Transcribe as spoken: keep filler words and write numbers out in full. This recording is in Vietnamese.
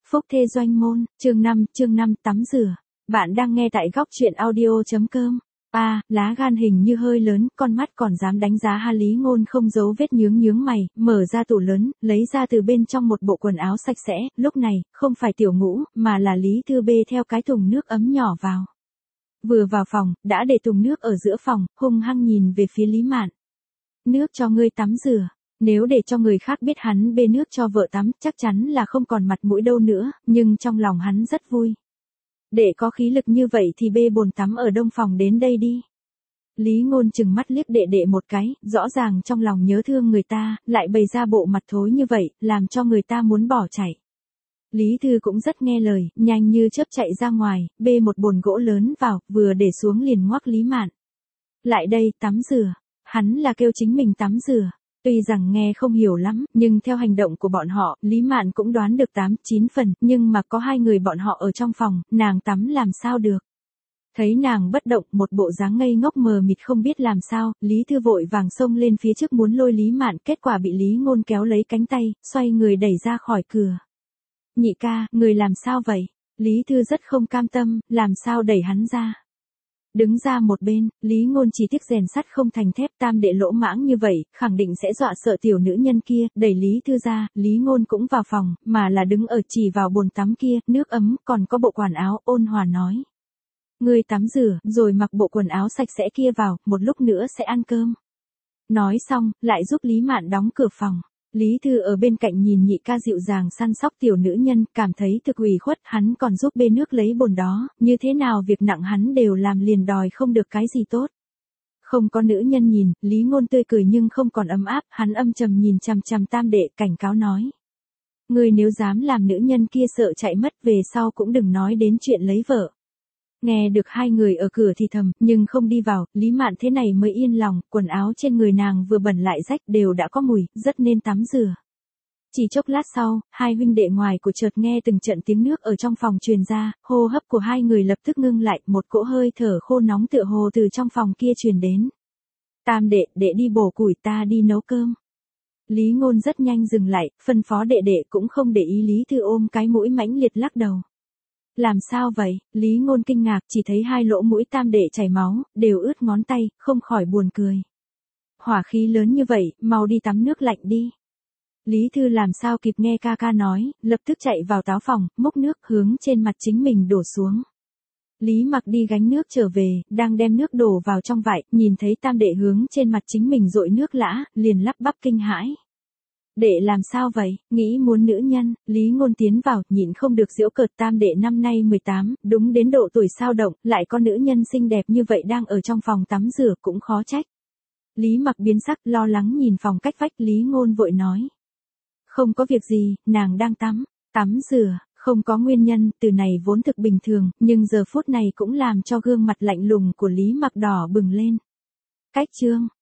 Phúc Thê Doanh Môn, chương năm, chương năm tắm rửa. Bạn đang nghe tại góc truyện audio.com. A, lá gan hình như hơi lớn, con mắt còn dám đánh giá ha. Lý Ngôn không giấu vết nhướng nhướng mày, mở ra tủ lớn, lấy ra từ bên trong một bộ quần áo sạch sẽ, lúc này, không phải Tiểu Ngũ, mà là Lý Thư bê theo cái thùng nước ấm nhỏ vào. Vừa vào phòng, đã để thùng nước ở giữa phòng, hung hăng nhìn về phía Lý Mạn. Nước cho ngươi tắm rửa. Nếu để cho người khác biết hắn bê nước cho vợ tắm, chắc chắn là không còn mặt mũi đâu nữa, nhưng trong lòng hắn rất vui. Để có khí lực như vậy thì bê bồn tắm ở đông phòng đến đây đi. Lý Ngôn chừng mắt liếc đệ đệ một cái, rõ ràng trong lòng nhớ thương người ta, lại bày ra bộ mặt thối như vậy, làm cho người ta muốn bỏ chạy. Lý Thư cũng rất nghe lời, nhanh như chớp chạy ra ngoài, bê một bồn gỗ lớn vào, vừa để xuống liền ngoắc Lý Mạn. Lại đây, tắm rửa. Hắn là kêu chính mình tắm rửa. Tuy rằng nghe không hiểu lắm, nhưng theo hành động của bọn họ, Lý Mạn cũng đoán được tám, chín phần, nhưng mà có hai người bọn họ ở trong phòng, nàng tắm làm sao được. Thấy nàng bất động, một bộ dáng ngây ngốc mờ mịt không biết làm sao, Lý Thư vội vàng xông lên phía trước muốn lôi Lý Mạn, kết quả bị Lý Ngôn kéo lấy cánh tay, xoay người đẩy ra khỏi cửa. Nhị ca, người làm sao vậy? Lý Thư rất không cam tâm, làm sao đẩy hắn ra. Đứng ra một bên, Lý Ngôn chỉ tiếc rèn sắt không thành thép, tam đệ lỗ mãng như vậy, khẳng định sẽ dọa sợ tiểu nữ nhân kia, đẩy Lý Thư ra, Lý Ngôn cũng vào phòng, mà là đứng ở chỉ vào bồn tắm kia, nước ấm, còn có bộ quần áo, ôn hòa nói. Ngươi tắm rửa, rồi mặc bộ quần áo sạch sẽ kia vào, một lúc nữa sẽ ăn cơm. Nói xong, lại giúp Lý Mạn đóng cửa phòng. Lý Thư ở bên cạnh nhìn nhị ca dịu dàng săn sóc tiểu nữ nhân, cảm thấy thực ủy khuất, hắn còn giúp bê nước lấy bồn đó, như thế nào việc nặng hắn đều làm liền đòi không được cái gì tốt. Không có nữ nhân nhìn, Lý Ngôn tươi cười nhưng không còn ấm áp, hắn âm trầm nhìn chằm chằm tam đệ, cảnh cáo nói. Ngươi nếu dám làm nữ nhân kia sợ chạy mất, về sau cũng đừng nói đến chuyện lấy vợ. Nghe được hai người ở cửa thì thầm, nhưng không đi vào, Lý Mạn thế này mới yên lòng, quần áo trên người nàng vừa bẩn lại rách đều đã có mùi, rất nên tắm rửa. Chỉ chốc lát sau, hai huynh đệ ngoài của chợt nghe từng trận tiếng nước ở trong phòng truyền ra, hô hấp của hai người lập tức ngưng lại, một cỗ hơi thở khô nóng tựa hồ từ trong phòng kia truyền đến. Tam đệ, đệ đi bổ củi, ta đi nấu cơm. Lý Ngôn rất nhanh dừng lại, phân phó đệ đệ cũng không để ý. Lý Thư ôm cái mũi mãnh liệt lắc đầu. Làm sao vậy? Lý Ngôn kinh ngạc, chỉ thấy hai lỗ mũi tam đệ chảy máu, đều ướt ngón tay, không khỏi buồn cười. Hỏa khí lớn như vậy, mau đi tắm nước lạnh đi. Lý Thư làm sao kịp nghe ca ca nói, lập tức chạy vào táo phòng, múc nước hướng trên mặt chính mình đổ xuống. Lý Mặc đi gánh nước trở về, đang đem nước đổ vào trong vại, nhìn thấy tam đệ hướng trên mặt chính mình dội nước lã, liền lắp bắp kinh hãi. Đệ làm sao vậy, nghĩ muốn nữ nhân, Lý Ngôn tiến vào, nhịn không được giễu cợt, tam đệ năm nay mười tám, đúng đến độ tuổi sao động, lại có nữ nhân xinh đẹp như vậy đang ở trong phòng tắm rửa cũng khó trách. Lý Mặc biến sắc, lo lắng nhìn phòng cách vách, Lý Ngôn vội nói. Không có việc gì, nàng đang tắm, tắm rửa, không có nguyên nhân, từ này vốn thực bình thường, nhưng giờ phút này cũng làm cho gương mặt lạnh lùng của Lý Mặc đỏ bừng lên. Cách chương.